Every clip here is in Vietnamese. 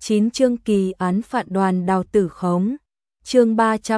9 chương kỳ án phạt Đoàn Đào Tử Khống. Chương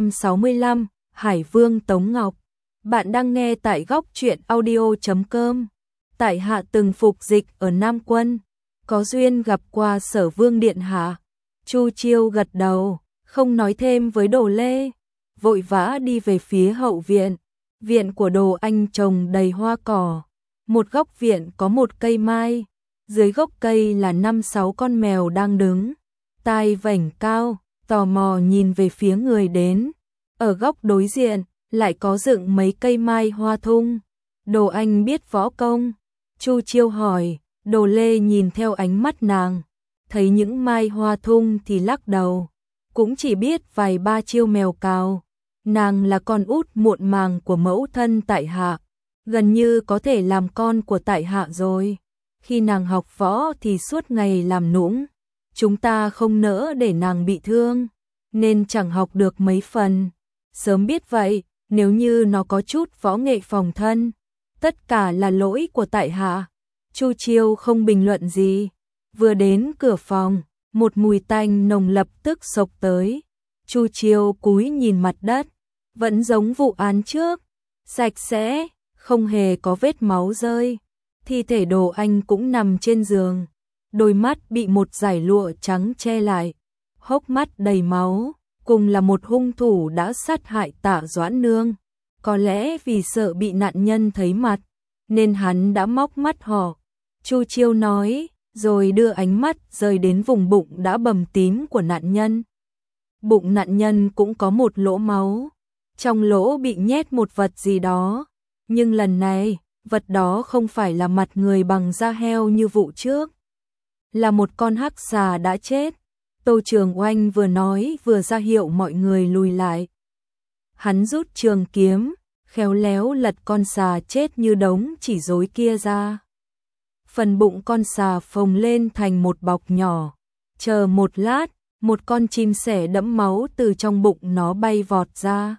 365, Hải Vương Tống Ngọc. Bạn đang nghe tại góc truyện audio.com. Tại hạ từng phục dịch ở Nam Quân, có duyên gặp qua Sở Vương điện hạ. Chu Chiêu gật đầu, không nói thêm với Đồ Lê, vội vã đi về phía hậu viện. Viện của Đồ Anh trồng đầy hoa cỏ. Một góc viện có một cây mai, dưới gốc cây là 5-6 con mèo đang đứng, tai vểnh cao, tò mò nhìn về phía người đến. Ở góc đối diện lại có dựng mấy cây mai hoa thung. Đồ Anh biết võ công. Chu Chiêu hỏi. Đồ Lê nhìn theo ánh mắt nàng, thấy những mai hoa thung thì lắc đầu, cũng chỉ biết vài ba chiêu mèo cào. Nàng là con út muộn màng của mẫu thân tại hạ, gần như có thể làm con của tại hạ rồi. Khi nàng học võ thì suốt ngày làm nũng, chúng ta không nỡ để nàng bị thương, nên chẳng học được mấy phần. Sớm biết vậy, nếu như nó có chút võ nghệ phòng thân, tất cả là lỗi của tại hạ. Chu Chiêu không bình luận gì. Vừa đến cửa phòng, một mùi tanh nồng lập tức xộc tới. Chu Chiêu cúi nhìn mặt đất, vẫn giống vụ án trước, sạch sẽ, không hề có vết máu rơi. Thi thể Đồ Anh cũng nằm trên giường, đôi mắt bị một dải lụa trắng che lại, hốc mắt đầy máu, cùng là một hung thủ đã sát hại Tạ Doãn Nương. Có lẽ vì sợ bị nạn nhân thấy mặt, nên hắn đã móc mắt họ. Chu Chiêu nói, rồi đưa ánh mắt rơi đến vùng bụng đã bầm tím của nạn nhân. Bụng nạn nhân cũng có một lỗ máu, trong lỗ bị nhét một vật gì đó, nhưng lần này, vật đó không phải là mặt người bằng da heo như vụ trước, là một con hắc xà đã chết. Tô Trường Oanh vừa nói vừa ra hiệu mọi người lùi lại. Hắn rút trường kiếm, khéo léo lật con xà chết như đống chỉ rối kia ra. Phần bụng con xà phồng lên thành một bọc nhỏ. Chờ một lát, một con chim sẻ đẫm máu từ trong bụng nó bay vọt ra.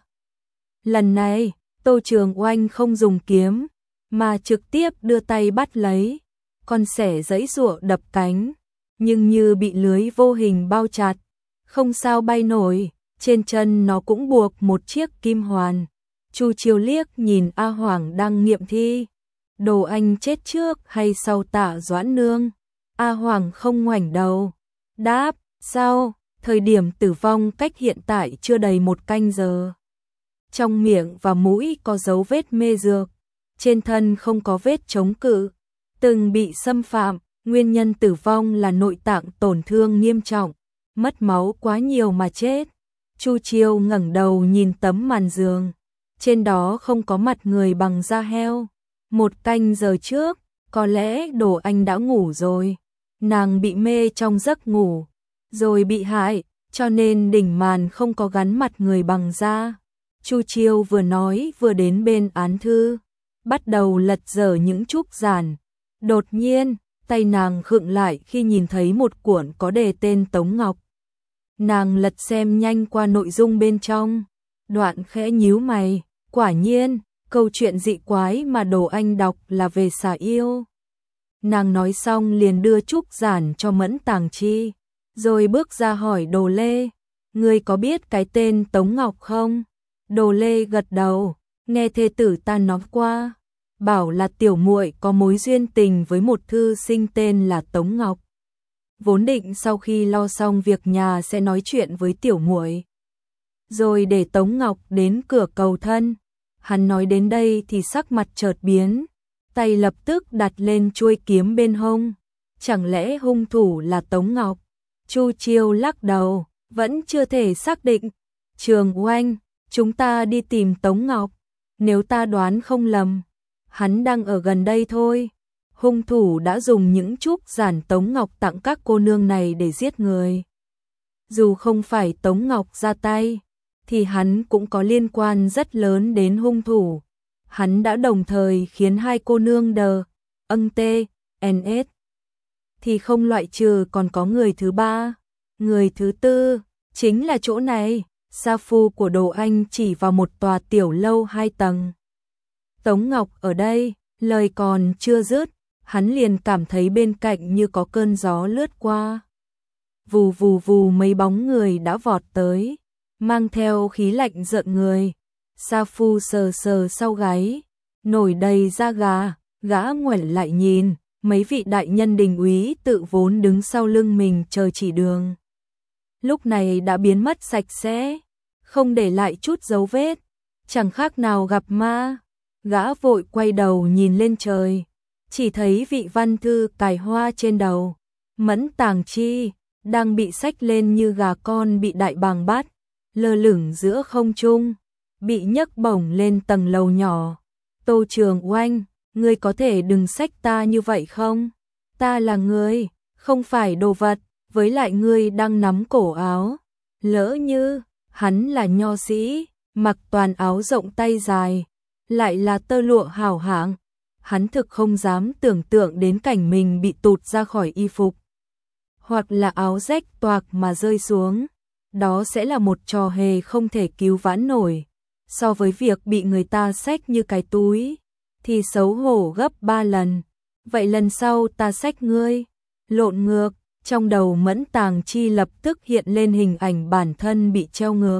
Lần này, Tô Trường Oanh không dùng kiếm, mà trực tiếp đưa tay bắt lấy. Con sẻ giãy giụa đập cánh, nhưng như bị lưới vô hình bao chặt, không sao bay nổi. Trên chân nó cũng buộc một chiếc kim hoàn. Chu Chiêu liếc nhìn A Hoàng đang nghiệm thi. Đồ Anh chết trước hay sau Tạ Doãn Nương? A Hoàng không ngoảnh đầu, đáp, sau, thời điểm tử vong cách hiện tại chưa đầy 1 canh giờ. Trong miệng và mũi có dấu vết mê dược, trên thân không có vết chống cự, từng bị xâm phạm. Nguyên nhân tử vong là nội tạng tổn thương nghiêm trọng, mất máu quá nhiều mà chết. Chu Chiêu ngẩng đầu nhìn tấm màn giường, trên đó không có mặt người bằng da heo. 1 canh giờ trước, có lẽ Đồ Anh đã ngủ rồi. Nàng bị mê trong giấc ngủ, rồi bị hại, cho nên đỉnh màn không có gắn mặt người bằng da. Chu Chiêu vừa nói vừa đến bên án thư, bắt đầu lật dở những trúc giản. Đột nhiên, tay nàng khựng lại khi nhìn thấy một cuộn có đề tên Tống Ngọc. Nàng lật xem nhanh qua nội dung bên trong, đoạn khẽ nhíu mày, quả nhiên, câu chuyện dị quái mà Đồ Anh đọc là về xà yêu. Nàng nói xong liền đưa trúc giản cho Mẫn Tàng Chi, rồi bước ra hỏi Đồ Lê, ngươi có biết cái tên Tống Ngọc không? Đồ Lê gật đầu, nghe thê tử ta nói qua, bảo là tiểu muội có mối duyên tình với một thư sinh tên là Tống Ngọc. Vốn định sau khi lo xong việc nhà sẽ nói chuyện với tiểu muội, rồi để Tống Ngọc đến cửa cầu thân. Hắn nói đến đây thì sắc mặt chợt biến, tay lập tức đặt lên chuôi kiếm bên hông. Chẳng lẽ hung thủ là Tống Ngọc? Chu Chiêu lắc đầu, vẫn chưa thể xác định. Trường Oanh, chúng ta đi tìm Tống Ngọc. Nếu ta đoán không lầm, hắn đang ở gần đây thôi. Hung thủ đã dùng những trúc giản Tống Ngọc tặng các cô nương này để giết người. Dù không phải Tống Ngọc ra tay, thì hắn cũng có liên quan rất lớn đến hung thủ. Hắn đã đồng thời khiến 2 cô nương NS, thì không loại trừ còn có người thứ 3. Người thứ 4 chính là chỗ này. Sa phu của Đồ Anh chỉ vào một tòa tiểu lâu 2 tầng. Tống Ngọc ở đây, lời còn chưa dứt, hắn liền cảm thấy bên cạnh như có cơn gió lướt qua. vù vù vù mấy bóng người đã vọt tới, mang theo khí lạnh rợn người. Sa Phu sờ sờ sau gáy, nổi đầy da gà, gã ngoảnh lại nhìn, mấy vị đại nhân đình úy tự vốn đứng sau lưng mình chờ chỉ đường. Lúc này đã biến mất sạch sẽ, không để lại chút dấu vết, chẳng khác nào gặp ma. Gã vội quay đầu nhìn lên trời, chỉ thấy vị văn thư cài hoa trên đầu, Mẫn Tàng Chi, đang bị xách lên như gà con bị đại bàng bắt, lơ lửng giữa không trung, bị nhấc bổng lên tầng lầu nhỏ. Tô Trường Oanh, ngươi có thể đừng xách ta như vậy không? Ta là người, không phải đồ vật, với lại ngươi đang nắm cổ áo. Lỡ như, hắn là nho sĩ, mặc toàn áo rộng tay dài, lại là tơ lụa hảo hạng. Hắn thực không dám tưởng tượng đến cảnh mình bị tụt ra khỏi y phục, hoặc là áo rách toạc mà rơi xuống. Đó sẽ là một trò hề không thể cứu vãn nổi. So với việc bị người ta xách như cái túi, thì xấu hổ gấp 3 lần. Vậy lần sau ta xách ngươi. Lộn ngược, trong đầu Mẫn Tàng Chi lập tức hiện lên hình ảnh bản thân bị treo ngược.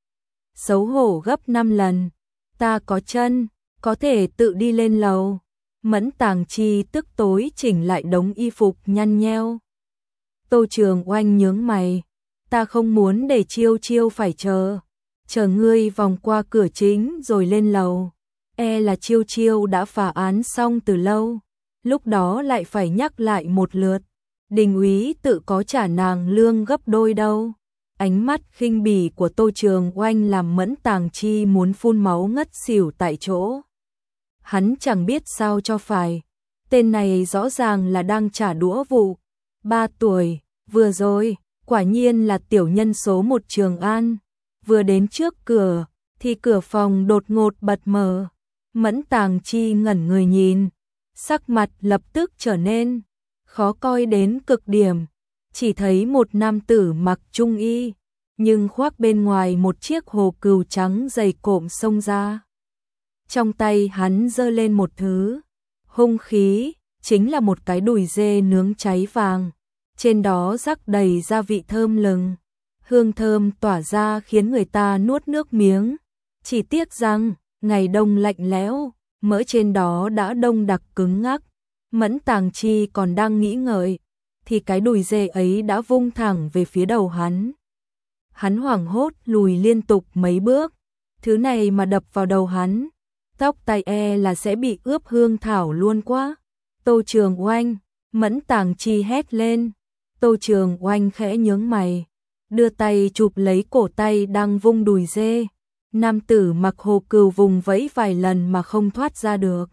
Xấu hổ gấp 5 lần. Ta có chân, có thể tự đi lên lầu. Mẫn Tàng Chi tức tối chỉnh lại đống y phục nhăn nheo. Tô Trường Oanh nhướng mày. Ta không muốn để Chiêu Chiêu phải chờ ngươi vòng qua cửa chính rồi lên lầu. E là Chiêu Chiêu đã phá án xong từ lâu, lúc đó lại phải nhắc lại một lượt. Đình úy tự có trả nàng lương gấp đôi đâu. Ánh mắt khinh bỉ của Tô Trường Oanh làm Mẫn Tàng Chi muốn phun máu ngất xỉu tại chỗ. Hắn chẳng biết sao cho phải. Tên này rõ ràng là đang trả đũa vụ. 3 tuổi, vừa rồi, quả nhiên là tiểu nhân số 1 Trường An. Vừa đến trước cửa, thì cửa phòng đột ngột bật mở. Mẫn Tàng Chi ngẩn người nhìn, sắc mặt lập tức trở nên khó coi đến cực điểm. Chỉ thấy một nam tử mặc trung y, nhưng khoác bên ngoài một chiếc hồ cừu trắng dày cộm xông ra. Trong tay hắn giơ lên một thứ hung khí, chính là một cái đùi dê nướng cháy vàng. Trên đó rắc đầy gia vị thơm lừng, hương thơm tỏa ra khiến người ta nuốt nước miếng. Chỉ tiếc rằng, ngày đông lạnh lẽo, mỡ trên đó đã đông đặc cứng ngắc. Mẫn Tàng Chi còn đang nghĩ ngợi, thì cái đùi dê ấy đã vung thẳng về phía đầu hắn. Hắn hoảng hốt lùi liên tục mấy bước, thứ này mà đập vào đầu hắn, tóc tai e là sẽ bị ướp hương thảo luôn quá. Tô Trường Oanh, Mẫn Tàng Chi hét lên. Tô Trường Oanh khẽ nhướng mày, đưa tay chụp lấy cổ tay đang vung đùi dê. Nam tử mặc hồ cừu vùng vẫy vài lần mà không thoát ra được.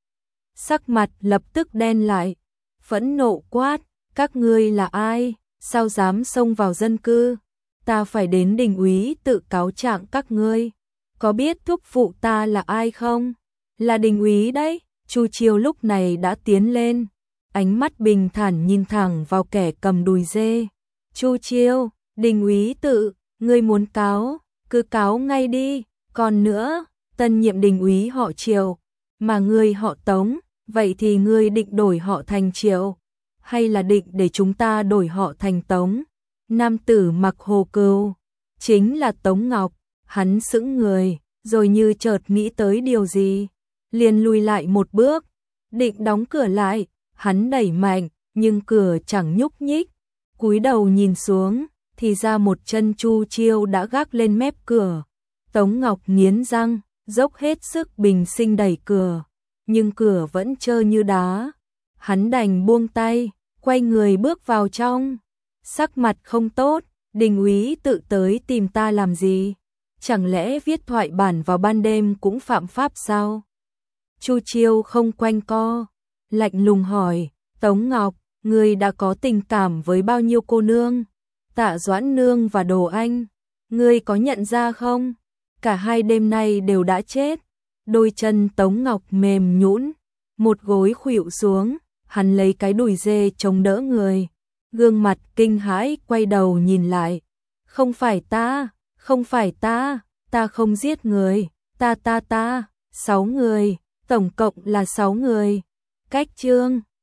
Sắc mặt lập tức đen lại, phẫn nộ quát, các ngươi là ai, sao dám xông vào dân cư? Ta phải đến đình úy tự cáo trạng các ngươi. Có biết thúc phụ ta là ai không? Là đình úy đấy. Chu Chiêu lúc này đã tiến lên, ánh mắt bình thản nhìn thẳng vào kẻ cầm đùi dê. Chu Chiêu, đình úy tự, ngươi muốn cáo, cứ cáo ngay đi. Còn nữa, tân nhiệm đình úy họ Triều, mà ngươi họ Tống, vậy thì ngươi định đổi họ thành Triều, hay là định để chúng ta đổi họ thành Tống? Nam tử mặc hồ cừu, chính là Tống Ngọc. Hắn sững người, rồi như chợt nghĩ tới điều gì, liền lùi lại một bước, định đóng cửa lại. Hắn đẩy mạnh, nhưng cửa chẳng nhúc nhích. Cúi đầu nhìn xuống, thì ra một chân Chu Chiêu đã gác lên mép cửa. Tống Ngọc nghiến răng, dốc hết sức bình sinh đẩy cửa, nhưng cửa vẫn trơ như đá. Hắn đành buông tay, quay người bước vào trong. Sắc mặt không tốt, đình úy tự tới tìm ta làm gì? Chẳng lẽ viết thoại bản vào ban đêm cũng phạm pháp sao? Chu Chiêu không quanh co, lạnh lùng hỏi, Tống Ngọc, ngươi đã có tình cảm với bao nhiêu cô nương? Tạ Doãn Nương và Đồ Anh, ngươi có nhận ra không? Cả hai đêm nay đều đã chết. Đôi chân Tống Ngọc mềm nhũn, một gối khuỵu xuống, hắn lấy cái đùi dê chống đỡ người, gương mặt kinh hãi quay đầu nhìn lại. Không phải ta, không phải ta, ta không giết người, ta, 6 người, tổng cộng là 6 người. Cách chương